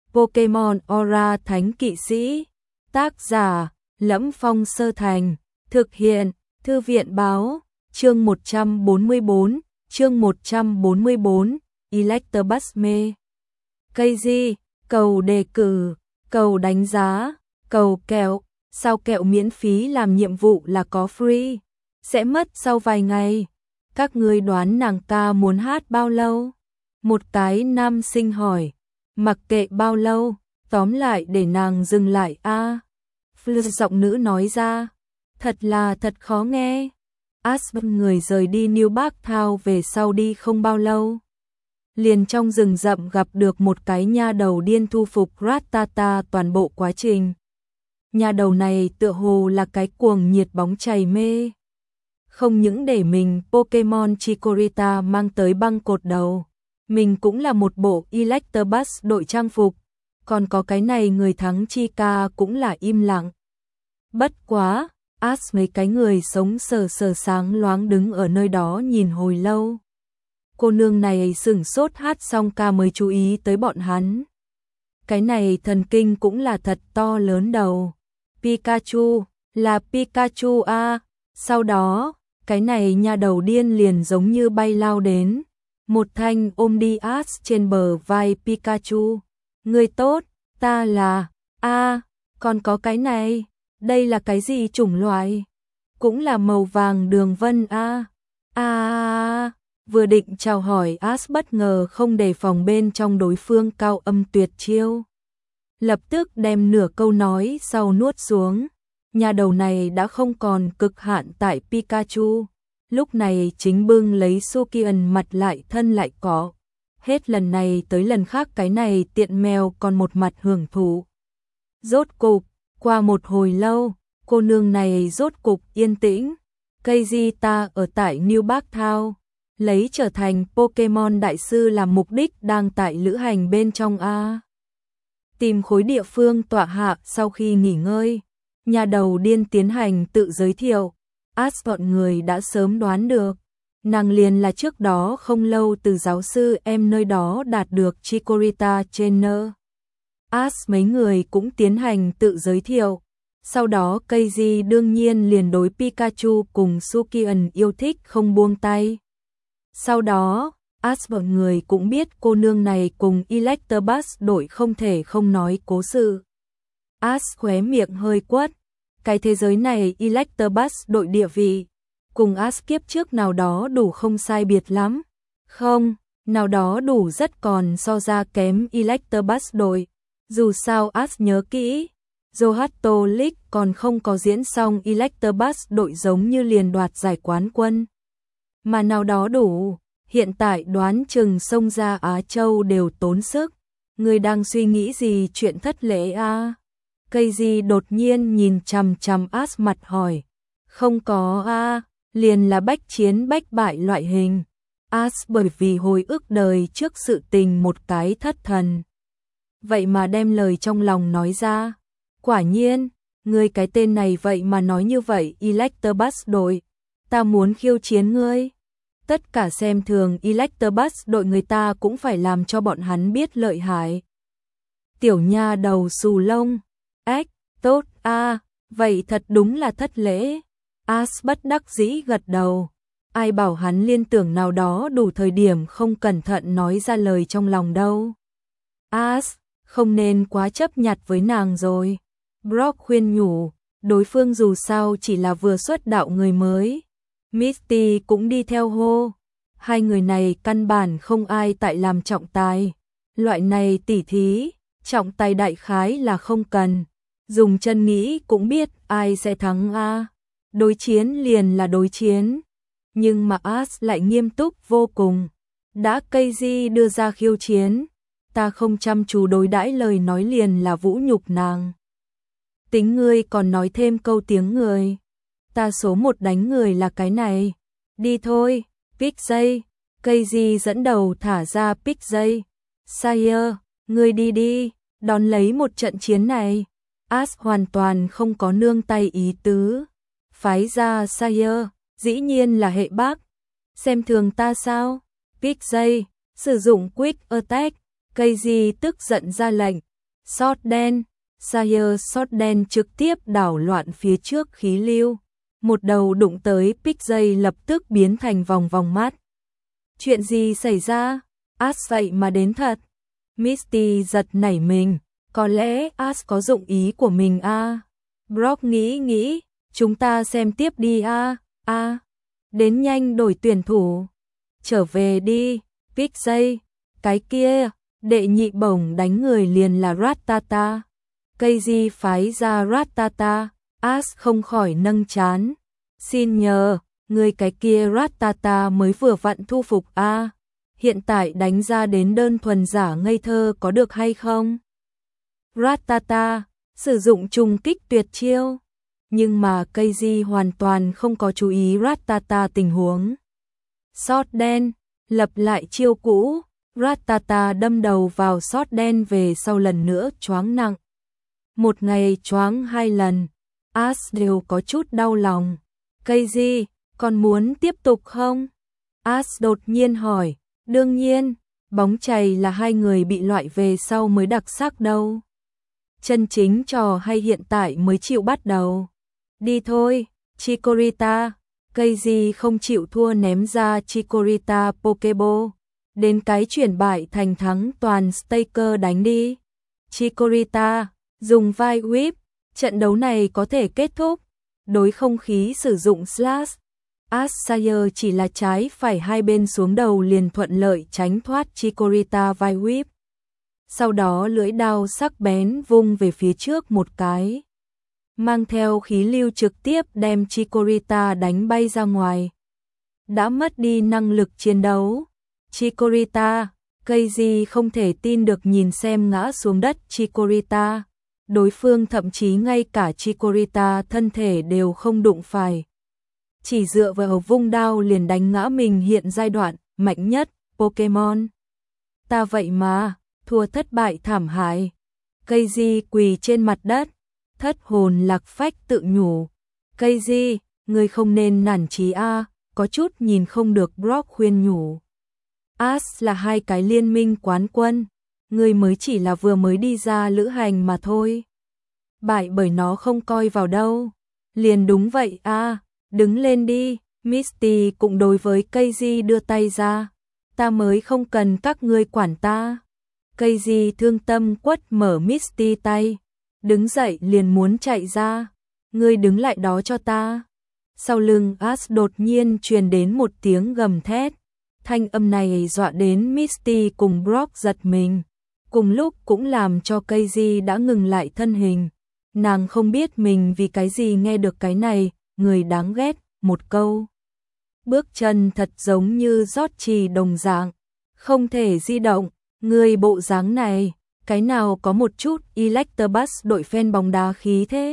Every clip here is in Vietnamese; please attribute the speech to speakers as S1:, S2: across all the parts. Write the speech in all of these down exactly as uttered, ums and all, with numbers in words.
S1: Pokemon Aura Thánh Kỵ Sĩ. Tác giả: Lẫm Phong Sơ Thành. Thực hiện: Thư viện Báo. Chương một trăm bốn mươi tư, chương một trăm bốn mươi tư, Electabuzz mê. Cây gì? Cầu đề cử, cầu đánh giá, cầu kẹo. Sao kẹo miễn phí làm nhiệm vụ là có free? Sẽ mất sau vài ngày. Các ngươi đoán nàng ta muốn hát bao lâu? Một cái nam sinh hỏi. Mặc kệ bao lâu, tóm lại để nàng dừng lại a. À. Fleur giọng nữ nói ra. Thật là thật khó nghe. Aspen người rời đi New Park Town về sau đi không bao lâu. Liền trong rừng rậm gặp được một cái nha đầu điên thu phục Rattata toàn bộ quá trình. Nha đầu này tựa hồ là cái cuồng nhiệt bóng chày mê. Không những để mình Pokemon Chikorita mang tới băng cột đầu, mình cũng là một bộ Electabuzz đội trang phục, còn có cái này người thắng Chica cũng là im lặng. Bất quá, As mấy cái người sống sờ sờ sáng loáng đứng ở nơi đó nhìn hồi lâu. Cô nương này sửng sốt hát xong ca mới chú ý tới bọn hắn. Cái này thần kinh cũng là thật to lớn đầu. Pikachu, là Pikachu a. À. Sau đó, cái này nha đầu điên liền giống như bay lao đến. Một thanh ôm đi As trên bờ vai Pikachu. Người tốt, ta là, a, à, còn có cái này, đây là cái gì chủng loại? Cũng là màu vàng đường vân a. A à, vừa định chào hỏi As bất ngờ không đề phòng bên trong đối phương cao âm tuyệt chiêu. Lập tức đem nửa câu nói sau nuốt xuống. Nhà đầu này đã không còn cực hạn tại Pikachu. Lúc này chính bưng lấy Sukian mặt lại thân lại có. Hết lần này tới lần khác cái này tiện mèo còn một mặt hưởng thụ. Rốt cục, qua một hồi lâu, cô nương này rốt cục yên tĩnh. Cây di ta ở tại New Park Town, lấy trở thành Pokemon đại sư làm mục đích đang tại lữ hành bên trong A. Tìm khối địa phương tọa hạ sau khi nghỉ ngơi, nhà đầu điên tiến hành tự giới thiệu. As bọn người đã sớm đoán được, nàng liền là trước đó không lâu từ giáo sư em nơi đó đạt được Chikorita Trainer. As mấy người cũng tiến hành tự giới thiệu. Sau đó Keiji đương nhiên liền đối Pikachu cùng Sukian yêu thích không buông tay. Sau đó, As bọn người cũng biết cô nương này cùng Electabuzz đội không thể không nói cố sự. As khóe miệng hơi quất. Cái thế giới này Electabuzz đội địa vị, cùng As kiếp trước nào đó đủ không sai biệt lắm. Không, nào đó đủ rất còn so ra kém Electabuzz đội. Dù sao As nhớ kỹ, Johto League còn không có diễn xong Electabuzz đội giống như liền đoạt giải quán quân. Mà nào đó đủ, hiện tại đoán chừng xông ra Á Châu đều tốn sức. Người đang suy nghĩ gì chuyện thất lễ a? À? Keiji đột nhiên nhìn chằm chằm As mặt hỏi. Không có a, à, liền là bách chiến bách bại loại hình. As bởi vì hồi ức đời trước sự tình một cái thất thần. Vậy mà đem lời trong lòng nói ra. Quả nhiên, ngươi cái tên này vậy mà nói như vậy Electabuzz đội. Ta muốn khiêu chiến ngươi. Tất cả xem thường Electabuzz đội người ta cũng phải làm cho bọn hắn biết lợi hại. Tiểu nha đầu xù lông. Ếch, tốt a, à, vậy thật đúng là thất lễ. As bất đắc dĩ gật đầu. Ai bảo hắn liên tưởng nào đó đủ thời điểm không cẩn thận nói ra lời trong lòng đâu. As, không nên quá chấp nhặt với nàng rồi. Brock khuyên nhủ, đối phương dù sao chỉ là vừa xuất đạo người mới. Misty cũng đi theo hô. Hai người này căn bản không ai tại làm trọng tài. Loại này tỉ thí, trọng tài đại khái là không cần. Dùng chân nghĩ cũng biết ai sẽ thắng a. Đối chiến liền là đối chiến. Nhưng mà As lại nghiêm túc vô cùng. Đã Keiji đưa ra khiêu chiến, ta không chăm chú đối đãi lời nói liền là vũ nhục nàng. Tính ngươi còn nói thêm câu tiếng người. Ta số một đánh người là cái này. Đi thôi, pick dây. Keiji dẫn đầu thả ra pick dây. Sire, ngươi đi đi, đón lấy một trận chiến này. As hoàn toàn không có nương tay ý tứ. Phái ra Sire, dĩ nhiên là hệ bác. Xem thường ta sao? Pick dây, sử dụng quick attack. Keiji tức giận ra lệnh. Sót đen, Sire sót đen trực tiếp đảo loạn phía trước khí lưu. Một đầu đụng tới Pixie lập tức biến thành vòng vòng mắt. Chuyện gì xảy ra? Ash vậy mà đến thật. Misty giật nảy mình. Có lẽ Ash có dụng ý của mình a. À. Brock nghĩ nghĩ. Chúng ta xem tiếp đi a. À. A. À. Đến nhanh đổi tuyển thủ. Trở về đi. Pixie. Cái kia. Đệ nhị bổng đánh người liền là Rattata. Cây di phái ra Rattata. Ash không khỏi nâng chán. Xin nhờ, người cái kia Rattata mới vừa vặn thu phục a. À, hiện tại đánh ra đến đơn thuần giả ngây thơ có được hay không? Rattata, sử dụng trùng kích tuyệt chiêu. Nhưng mà cây di hoàn toàn không có chú ý Rattata tình huống. Sót đen, lập lại chiêu cũ. Rattata đâm đầu vào sót đen về sau lần nữa choáng nặng. Một ngày choáng hai lần, Ash đều có chút đau lòng. Cây gì, còn muốn tiếp tục không? Ash đột nhiên hỏi. Đương nhiên, bóng chày là hai người bị loại về sau mới đặc sắc đâu. Chân chính trò hay hiện tại mới chịu bắt đầu. Đi thôi, Chikorita. Cây gì không chịu thua ném ra Chikorita Pokeball. Đến cái chuyển bại thành thắng toàn Staker đánh đi. Chikorita, dùng vai whip. Trận đấu này có thể kết thúc. Đối không khí sử dụng slash. Ashire chỉ là trái phải hai bên xuống đầu liền thuận lợi tránh thoát Chikorita vai whip. Sau đó lưỡi đao sắc bén vung về phía trước một cái. Mang theo khí lưu trực tiếp đem Chikorita đánh bay ra ngoài. Đã mất đi năng lực chiến đấu. Chikorita, cây gì không thể tin được nhìn xem ngã xuống đất Chikorita. Đối phương thậm chí ngay cả Chikorita thân thể đều không đụng phải. Chỉ dựa vào vung đao liền đánh ngã mình hiện giai đoạn mạnh nhất Pokemon. Ta vậy mà, thua thất bại thảm hại. Cây di quỳ trên mặt đất, thất hồn lạc phách tự nhủ. Cây di, ngươi không nên nản chí a, có chút nhìn không được. Brock khuyên nhủ. Ash là hai cái liên minh quán quân, ngươi mới chỉ là vừa mới đi ra lữ hành mà thôi. Bại bởi nó không coi vào đâu. Liền đúng vậy a, à, đứng lên đi. Misty cũng đối với cây di đưa tay ra. Ta mới không cần các ngươi quản ta. Cây di thương tâm quất mở Misty tay. Đứng dậy liền muốn chạy ra. Ngươi đứng lại đó cho ta. Sau lưng Ash đột nhiên truyền đến một tiếng gầm thét. Thanh âm này dọa đến Misty cùng Brock giật mình. Cùng lúc cũng làm cho cây di đã ngừng lại thân hình. Nàng không biết mình vì cái gì nghe được cái này, người đáng ghét, một câu. Bước chân thật giống như rót trì đồng dạng, không thể di động, người bộ dáng này, cái nào có một chút Electabuzz đội fan bóng đá khí thế.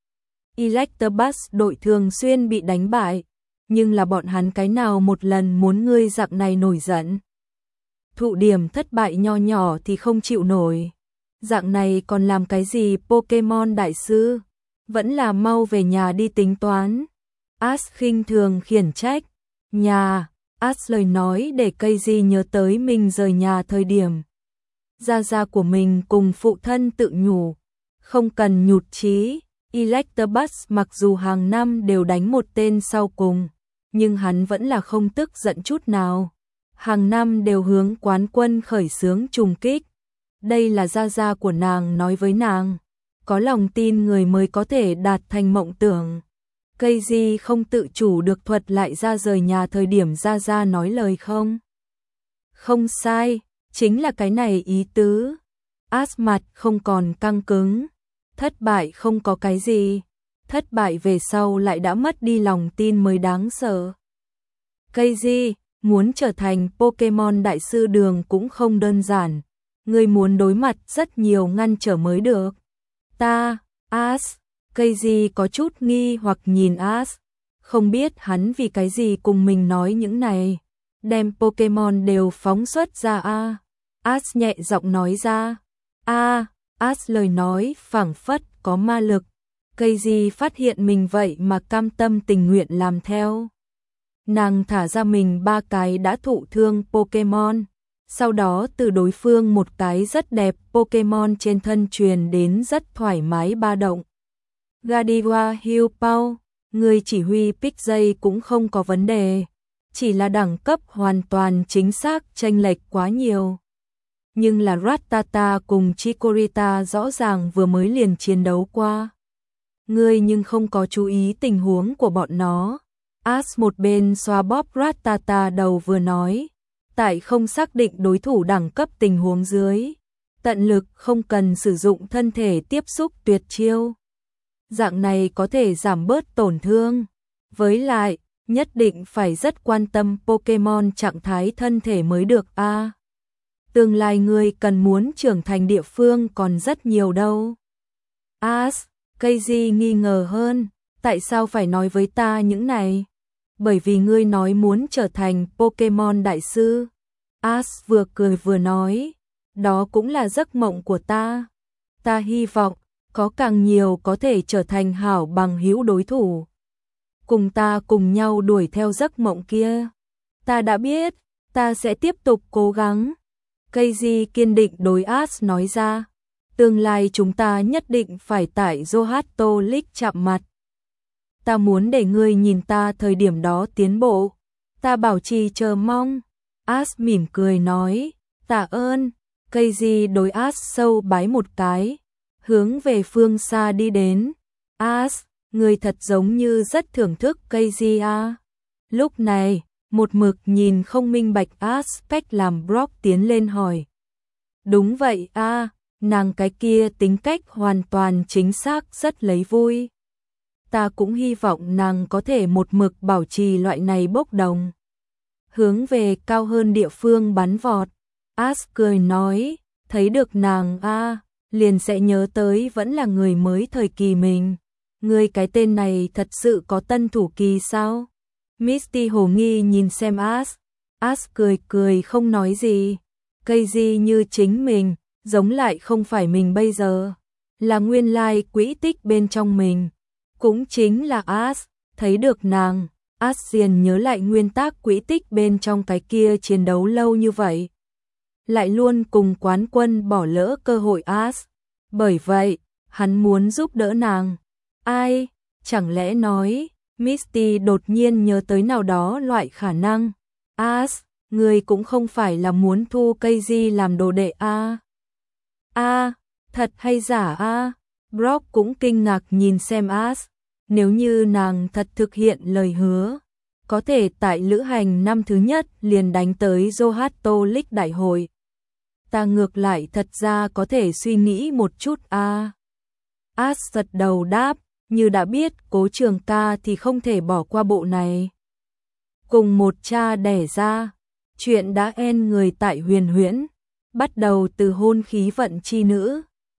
S1: Electabuzz đội thường xuyên bị đánh bại, nhưng là bọn hắn cái nào một lần muốn ngươi dạng này nổi giận. Thụ điểm thất bại nho nhỏ thì không chịu nổi. Dạng này còn làm cái gì Pokemon đại sư? Vẫn là mau về nhà đi tính toán. Ash khinh thường khiển trách. Nhà, Ash lời nói để cây gì nhớ tới mình rời nhà thời điểm. Gia gia của mình cùng phụ thân tự nhủ. Không cần nhụt chí. Electabuzz mặc dù hàng năm đều đánh một tên sau cùng, nhưng hắn vẫn là không tức giận chút nào. Hàng năm đều hướng quán quân khởi xướng trùng kích. Đây là gia gia của nàng nói với nàng. Có lòng tin người mới có thể đạt thành mộng tưởng. Cây gì không tự chủ được thuật lại ra rời nhà thời điểm gia gia nói lời không? Không sai, chính là cái này ý tứ. Ash mặt không còn căng cứng. Thất bại không có cái gì. Thất bại về sau lại đã mất đi lòng tin mới đáng sợ. Cây gì, muốn trở thành Pokemon đại sư đường cũng không đơn giản. Người muốn đối mặt rất nhiều ngăn trở mới được. Ta, Ash, cây gì có chút nghi hoặc nhìn Ash. Không biết hắn vì cái gì cùng mình nói những này. Đem Pokemon đều phóng xuất ra a. Ash nhẹ giọng nói ra. A, Ash lời nói phảng phất có ma lực. Cây gì phát hiện mình vậy mà cam tâm tình nguyện làm theo. Nàng thả ra mình ba cái đã thụ thương Pokemon. Sau đó từ đối phương một cái rất đẹp Pokemon trên thân truyền đến rất thoải mái ba động. Godiva Hill Pao, người chỉ huy pick dây cũng không có vấn đề, chỉ là đẳng cấp hoàn toàn chính xác chênh lệch quá nhiều. Nhưng là Rattata cùng Chikorita rõ ràng vừa mới liền chiến đấu qua. Ngươi nhưng không có chú ý tình huống của bọn nó. Ash một bên xoa bóp Rattata đầu vừa nói, tại không xác định đối thủ đẳng cấp tình huống dưới, tận lực không cần sử dụng thân thể tiếp xúc tuyệt chiêu. Dạng này có thể giảm bớt tổn thương. Với lại, nhất định phải rất quan tâm Pokemon trạng thái thân thể mới được a. À, tương lai ngươi cần muốn trưởng thành địa phương còn rất nhiều đâu. Ash, Keiji nghi ngờ hơn, tại sao phải nói với ta những này? Bởi vì ngươi nói muốn trở thành Pokemon đại sư. Ash vừa cười vừa nói, đó cũng là giấc mộng của ta. Ta hy vọng có càng nhiều có thể trở thành hảo bằng hữu đối thủ. Cùng ta cùng nhau đuổi theo giấc mộng kia. Ta đã biết, ta sẽ tiếp tục cố gắng. Keiji kiên định đối Ash nói ra, tương lai chúng ta nhất định phải tại Johto League chạm mặt. Ta muốn để ngươi nhìn ta thời điểm đó tiến bộ. Ta bảo trì chờ mong. Ash mỉm cười nói, tạ ơn. Keiji đối Ash sâu bái một cái, hướng về phương xa đi đến. Ash, ngươi thật giống như rất thưởng thức Keiji a. Lúc này, một mực nhìn không minh bạch Aspect làm Brock tiến lên hỏi. Đúng vậy a, nàng cái kia tính cách hoàn toàn chính xác rất lấy vui. Ta cũng hy vọng nàng có thể một mực bảo trì loại này bốc đồng. Hướng về cao hơn địa phương bắn vọt. Ash cười nói, thấy được nàng a, liền sẽ nhớ tới vẫn là người mới thời kỳ mình. Người cái tên này thật sự có tân thủ kỳ sao? Misty hồ nghi nhìn xem Ash. Ash cười cười không nói gì. Keiji như chính mình, giống lại không phải mình bây giờ. Là nguyên lai quỹ tích bên trong mình. Cũng chính là Ash, thấy được nàng. Ash liền nhớ lại nguyên tắc quỹ tích bên trong cái kia chiến đấu lâu như vậy. Lại luôn cùng quán quân bỏ lỡ cơ hội Ash. Bởi vậy, hắn muốn giúp đỡ nàng. Ai? Chẳng lẽ nói, Misty đột nhiên nhớ tới nào đó loại khả năng. Ash, người cũng không phải là muốn thu Keiji làm đồ đệ a? À? A, à, thật hay giả a? À? Brock cũng kinh ngạc nhìn xem Ash. Nếu như nàng thật thực hiện lời hứa, có thể tại lữ hành năm thứ nhất liền đánh tới Johto League đại hội. Ta ngược lại thật ra có thể suy nghĩ một chút a. À. Ash gật đầu đáp, như đã biết Cố Trường ca thì không thể bỏ qua bộ này. Cùng một cha đẻ ra, chuyện đã end người tại Huyền Huyễn, bắt đầu từ hôn khí vận chi nữ.